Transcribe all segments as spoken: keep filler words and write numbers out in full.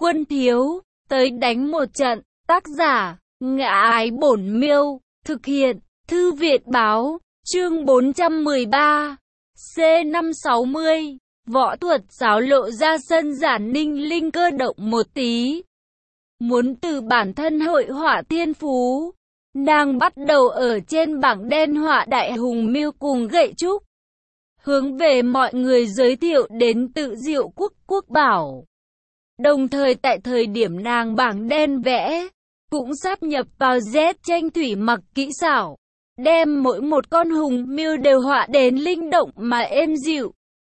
quân thiếu, tới đánh một trận. Tác giả, Ngã Ái Bổn Miêu, thực hiện, Thư viện Báo, chương bốn trăm mười ba, C năm sáu mươi, võ thuật xáo lộ ra sân giản ninh linh cơ động một tí. Muốn từ bản thân hội họa thiên phú, nàng bắt đầu ở trên bảng đen họa đại hùng miêu cùng gậy trúc. Hướng về mọi người giới thiệu đến tự diệu quốc quốc bảo. Đồng thời tại thời điểm nàng bảng đen vẽ, cũng sáp nhập vào Z tranh thủy mặc kỹ xảo, đem mỗi một con hùng miêu đều họa đến linh động mà êm dịu.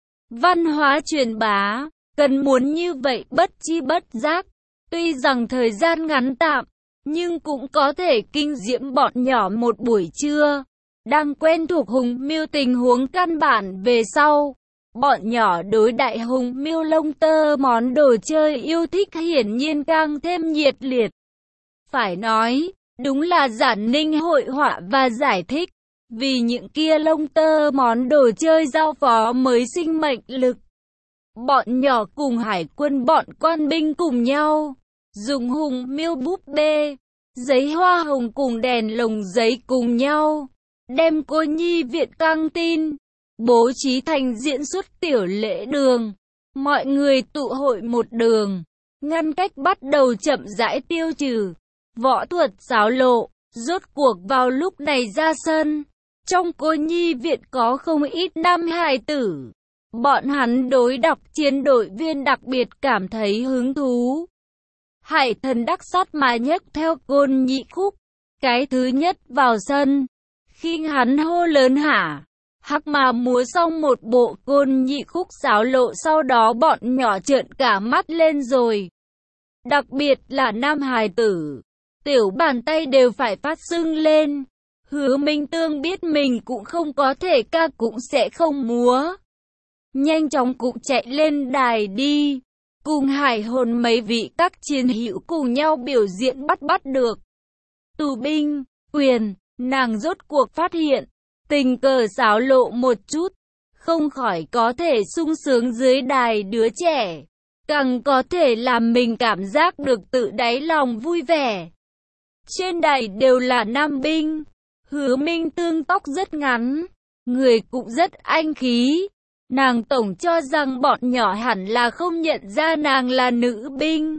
Văn hóa truyền bá, cần muốn như vậy bất chi bất giác, tuy rằng thời gian ngắn tạm, nhưng cũng có thể kinh diễm bọn nhỏ một buổi trưa. Đang quen thuộc hùng miêu tình huống căn bản về sau, bọn nhỏ đối đại hùng miêu lông tơ món đồ chơi yêu thích hiển nhiên càng thêm nhiệt liệt. Phải nói, đúng là giản ninh hội họa và giải thích, vì những kia lông tơ món đồ chơi giao phó mới sinh mệnh lực. Bọn nhỏ cùng hải quân bọn quan binh cùng nhau, dùng hùng miêu búp bê, giấy hoa hồng cùng đèn lồng giấy cùng nhau, đem cô nhi viện căng tin, bố trí thành diễn xuất tiểu lễ đường. Mọi người tụ hội một đường, ngăn cách bắt đầu chậm rãi tiêu trừ. Võ thuật xáo lộ, rốt cuộc vào lúc này ra sân. Trong cô nhi viện có không ít nam hài tử. Bọn hắn đối đọc chiến đội viên đặc biệt cảm thấy hứng thú. Hải Thần đắc sắt mà nhấc theo côn nhị khúc. Cái thứ nhất vào sân. Khi hắn hô lớn hả, hắc mà múa xong một bộ côn nhị khúc xáo lộ, sau đó bọn nhỏ trợn cả mắt lên rồi. Đặc biệt là nam hài tử, tiểu bàn tay đều phải phát sưng lên. Hứa Minh Tương biết mình cũng không có thể ca cũng sẽ không múa. Nhanh chóng cũng chạy lên đài đi, cùng hải hồn mấy vị các chiến hữu cùng nhau biểu diễn bắt bắt được. Tù binh, quyền, nàng rốt cuộc phát hiện, tình cờ xáo lộ một chút, không khỏi có thể sung sướng dưới đài đứa trẻ, càng có thể làm mình cảm giác được tự đáy lòng vui vẻ. Trên đài đều là nam binh, Hứa Minh Tương tóc rất ngắn, người cũng rất anh khí. Nàng tổng cho rằng bọn nhỏ hẳn là không nhận ra nàng là nữ binh.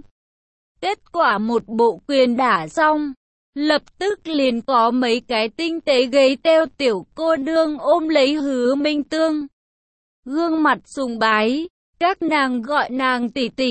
Kết quả một bộ quyền đả xong, lập tức liền có mấy cái tinh tế gầy teo tiểu cô nương ôm lấy Hứa Minh Tương. Gương mặt sùng bái, các nàng gọi nàng tỷ tỷ,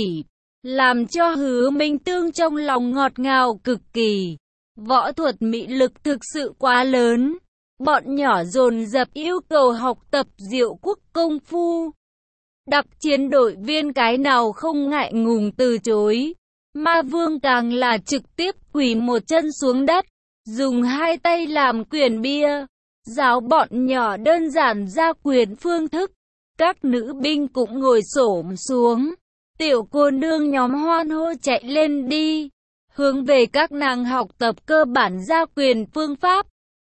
làm cho Hứa Minh Tương trong lòng ngọt ngào cực kỳ. Võ thuật mị lực thực sự quá lớn. Bọn nhỏ dồn dập yêu cầu học tập diệu quốc công phu. Đặc chiến đội viên cái nào không ngại ngùng từ chối. Ma Vương càng là trực tiếp quỳ một chân xuống đất, dùng hai tay làm quyền bia, giáo bọn nhỏ đơn giản ra quyền phương thức. Các nữ binh cũng ngồi xổm xuống, tiểu cô nương nhóm hoan hô chạy lên đi, hướng về các nàng học tập cơ bản gia quyền phương pháp.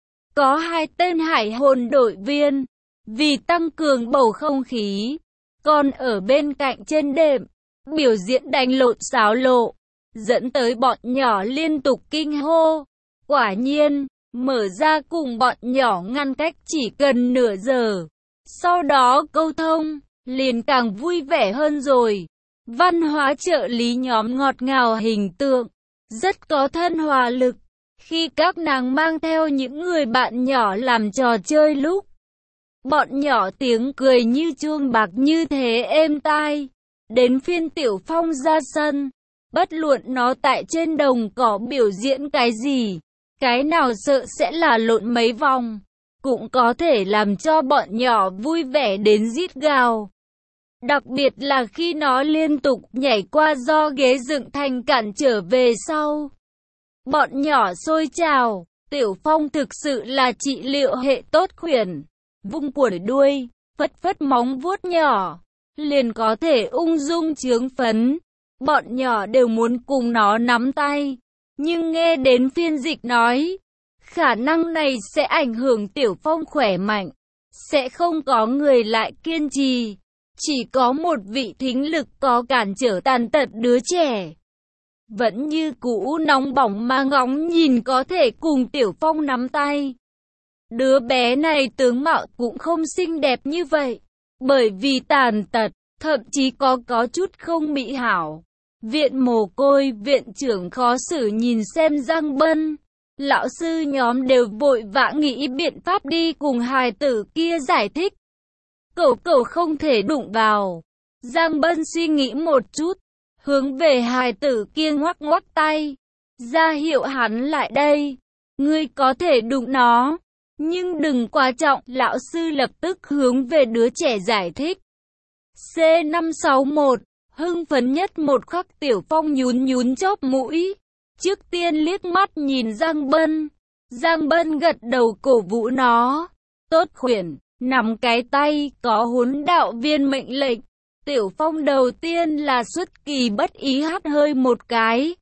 Có hai tên hải hồn đội viên, vì tăng cường bầu không khí, còn ở bên cạnh trên đệm, biểu diễn đánh lộn xáo lộ, dẫn tới bọn nhỏ liên tục kinh hô. Quả nhiên, mở ra cùng bọn nhỏ ngăn cách chỉ cần nửa giờ. Sau đó câu thông, liền càng vui vẻ hơn rồi. Văn hóa trợ lý nhóm ngọt ngào hình tượng, rất có thân hòa lực. Khi các nàng mang theo những người bạn nhỏ làm trò chơi lúc, bọn nhỏ tiếng cười như chuông bạc như thế êm tai. Đến phiên Tiểu Phong ra sân, bất luận nó tại trên đồng cỏ biểu diễn cái gì, cái nào sợ sẽ là lộn mấy vòng, cũng có thể làm cho bọn nhỏ vui vẻ đến rít gào. Đặc biệt là khi nó liên tục nhảy qua do ghế dựng thành cản trở về sau. Bọn nhỏ xôi trào, Tiểu Phong thực sự là trị liệu hệ tốt khuyển. Vung quẩy đuôi, phất phất móng vuốt nhỏ, liền có thể ung dung chướng phấn. Bọn nhỏ đều muốn cùng nó nắm tay. Nhưng nghe đến phiên dịch nói, khả năng này sẽ ảnh hưởng Tiểu Phong khỏe mạnh, sẽ không có người lại kiên trì. Chỉ có một vị thính lực có cản trở tàn tật đứa trẻ. Vẫn như cũ nóng bỏng mà ngóng nhìn có thể cùng Tiểu Phong nắm tay. Đứa bé này tướng mạo cũng không xinh đẹp như vậy. Bởi vì tàn tật, thậm chí có có chút không mỹ hảo. Viện mồ côi, viện trưởng khó xử nhìn xem Giang Bân. Lão sư nhóm đều vội vã nghĩ biện pháp đi cùng hài tử kia giải thích. Cậu cậu không thể đụng vào. Giang Bân suy nghĩ một chút, hướng về hài tử kia ngoắc ngoắc tay, ra hiệu hắn lại đây. Ngươi có thể đụng nó, nhưng đừng quá trọng. Lão sư lập tức hướng về đứa trẻ giải thích. C năm sáu mốt, hưng phấn nhất một khắc Tiểu Phong nhún nhún chóp mũi. Trước tiên liếc mắt nhìn Giang Bân. Giang Bân gật đầu cổ vũ nó. Tốt khuyển, nắm cái tay, có huấn đạo viên mệnh lệnh. Tiểu Phong đầu tiên là xuất kỳ bất ý hắt hơi một cái.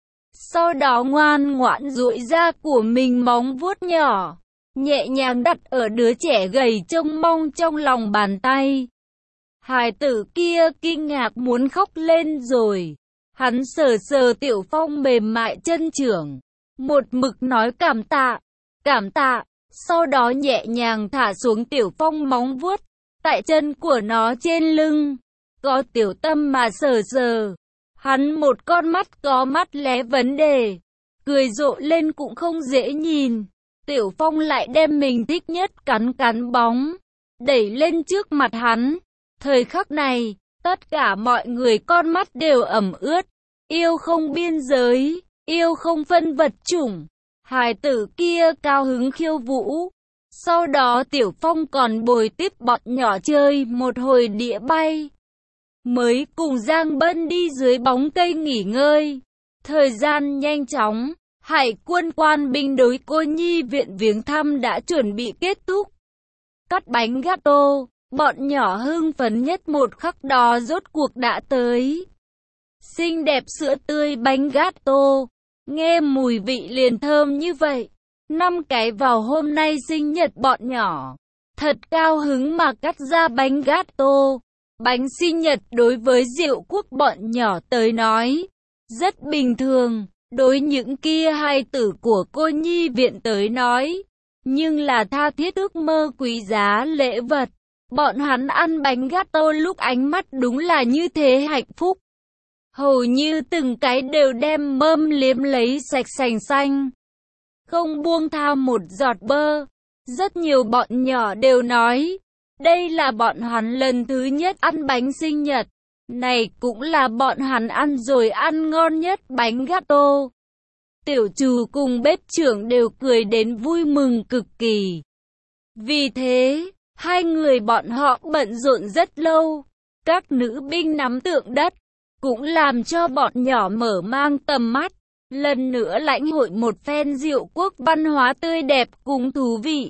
Sau đó ngoan ngoãn duỗi ra của mình móng vuốt nhỏ, nhẹ nhàng đặt ở đứa trẻ gầy trông mong trong lòng bàn tay. Hài tử kia kinh ngạc muốn khóc lên rồi. Hắn sờ sờ Tiểu Phong mềm mại chân trưởng, một mực nói cảm tạ, cảm tạ, sau đó nhẹ nhàng thả xuống Tiểu Phong móng vuốt, tại chân của nó trên lưng, có tiểu tâm mà sờ sờ. Hắn một con mắt có mắt lé vấn đề, cười rộ lên cũng không dễ nhìn. Tiểu Phong lại đem mình thích nhất cắn cắn bóng, đẩy lên trước mặt hắn. Thời khắc này, tất cả mọi người con mắt đều ẩm ướt. Yêu không biên giới, yêu không phân vật chủng. Hài tử kia cao hứng khiêu vũ. Sau đó Tiểu Phong còn bồi tiếp bọn nhỏ chơi một hồi đĩa bay. Mới cùng Giang Bân đi dưới bóng cây nghỉ ngơi. Thời gian nhanh chóng, hải quân quan binh đối cô nhi viện viếng thăm đã chuẩn bị kết thúc. Cắt bánh gato, bọn nhỏ hưng phấn nhất một khắc đó rốt cuộc đã tới. Xinh đẹp sữa tươi bánh gato, nghe mùi vị liền thơm như vậy. Năm cái vào hôm nay sinh nhật bọn nhỏ, thật cao hứng mà cắt ra bánh gato. Bánh sinh nhật đối với Diệu Quốc bọn nhỏ tới nói rất bình thường, đối những kia hai tử của cô nhi viện tới nói nhưng là tha thiết ước mơ quý giá lễ vật. Bọn hắn ăn bánh gato lúc ánh mắt đúng là như thế hạnh phúc. Hầu như từng cái đều đem mâm liếm lấy sạch sành xanh, không buông tha một giọt bơ. Rất nhiều bọn nhỏ đều nói, đây là bọn hắn lần thứ nhất ăn bánh sinh nhật. Này cũng là bọn hắn ăn rồi ăn ngon nhất bánh gato. Tiểu Trù cùng bếp trưởng đều cười đến vui mừng cực kỳ. Vì thế, hai người bọn họ bận rộn rất lâu. Các nữ binh nắm tượng đất cũng làm cho bọn nhỏ mở mang tầm mắt, lần nữa lãnh hội một phen Diệu Quốc văn hóa tươi đẹp cùng thú vị.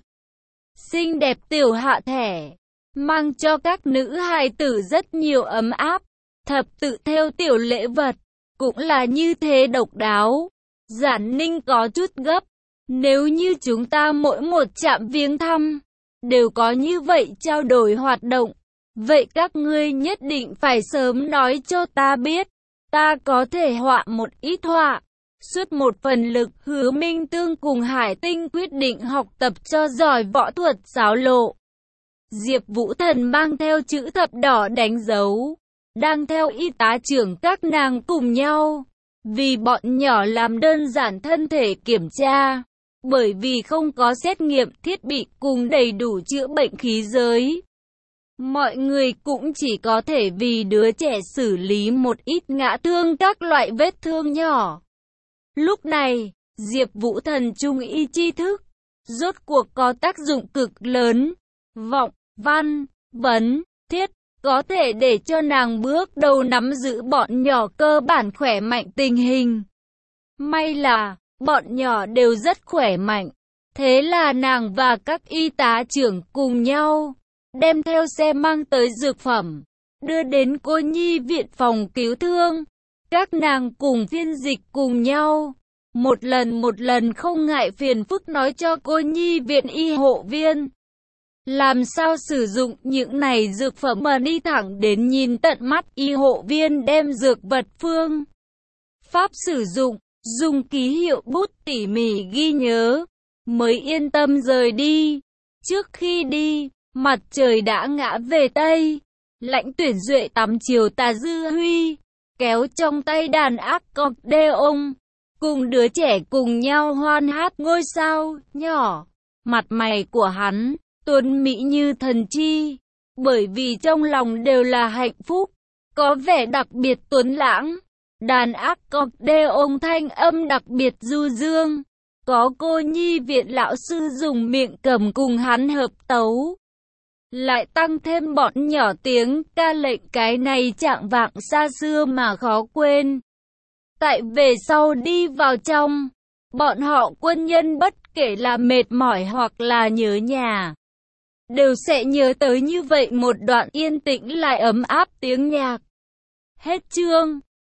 Xinh đẹp tiểu hạ thẻ, mang cho các nữ hài tử rất nhiều ấm áp. Thập tự theo tiểu lễ vật, cũng là như thế độc đáo. Giản Ninh có chút gấp, nếu như chúng ta mỗi một trạm viếng thăm đều có như vậy trao đổi hoạt động, vậy các ngươi nhất định phải sớm nói cho ta biết. Ta có thể họa một ít họa, suốt một phần lực. Hứa Minh Tương cùng Hải Tinh quyết định học tập cho giỏi võ thuật xáo lộ. Diệp Vũ Thần mang theo chữ thập đỏ đánh dấu, đang theo y tá trưởng các nàng cùng nhau, vì bọn nhỏ làm đơn giản thân thể kiểm tra, bởi vì không có xét nghiệm thiết bị cùng đầy đủ chữa bệnh khí giới. Mọi người cũng chỉ có thể vì đứa trẻ xử lý một ít ngã thương các loại vết thương nhỏ. Lúc này, Diệp Vũ Thần trung y tri thức, rốt cuộc có tác dụng cực lớn. Vọng, văn, vấn, thiết, có thể để cho nàng bước đầu nắm giữ bọn nhỏ cơ bản khỏe mạnh tình hình. May là, bọn nhỏ đều rất khỏe mạnh. Thế là nàng và các y tá trưởng cùng nhau đem theo xe mang tới dược phẩm, đưa đến cô nhi viện phòng cứu thương. Các nàng cùng phiên dịch cùng nhau, một lần một lần không ngại phiền phức nói cho cô nhi viện y hộ viên. Làm sao sử dụng những này dược phẩm mà đi thẳng đến nhìn tận mắt y hộ viên đem dược vật phương pháp sử dụng, dùng ký hiệu bút tỉ mỉ ghi nhớ, mới yên tâm rời đi. Trước khi đi, mặt trời đã ngã về Tây, Lãnh Tuyển Duệ tắm chiều tà dư huy, kéo trong tay đàn accordion, cùng đứa trẻ cùng nhau hoan hát ngôi sao nhỏ. Mặt mày của hắn tuấn mỹ như thần chi, bởi vì trong lòng đều là hạnh phúc, có vẻ đặc biệt tuấn lãng. Đàn accordion thanh âm đặc biệt du dương, có cô nhi viện lão sư dùng miệng cầm cùng hắn hợp tấu, lại tăng thêm bọn nhỏ tiếng ca lệnh, cái này trạng vạng xa xưa mà khó quên. Tại về sau đi vào trong, bọn họ quân nhân bất kể là mệt mỏi hoặc là nhớ nhà, đều sẽ nhớ tới như vậy một đoạn yên tĩnh lại ấm áp tiếng nhạc. Hết chương.